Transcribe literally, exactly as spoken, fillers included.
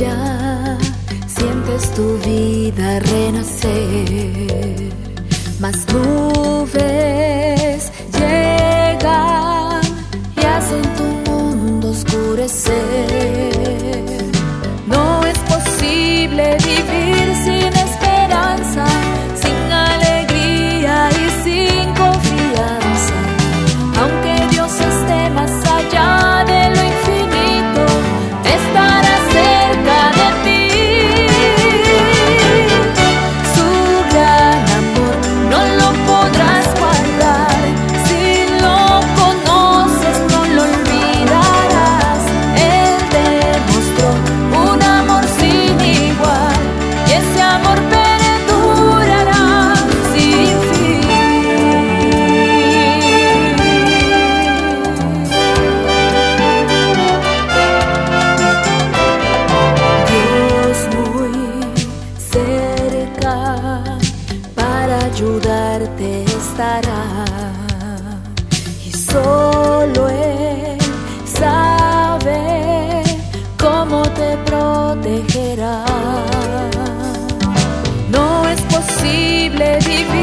ya sientes tu vida renacer, mas nubes llegan y hacen tu mundo oscurecer. No es posible vivir sin esperanza, sin alegría y sin confianza. Aunque Dios esté más allá de lo infinito, estará cerca de ti. Su gran amor no lo podrás guardar. Si lo conoces, no lo olvidarás. Él demostró un amor sin igual, y ese amor perdurará sin fin. Dios muy cerca para ayudarte estará, y solo Él sabe cómo te protegerá. No es posible vivir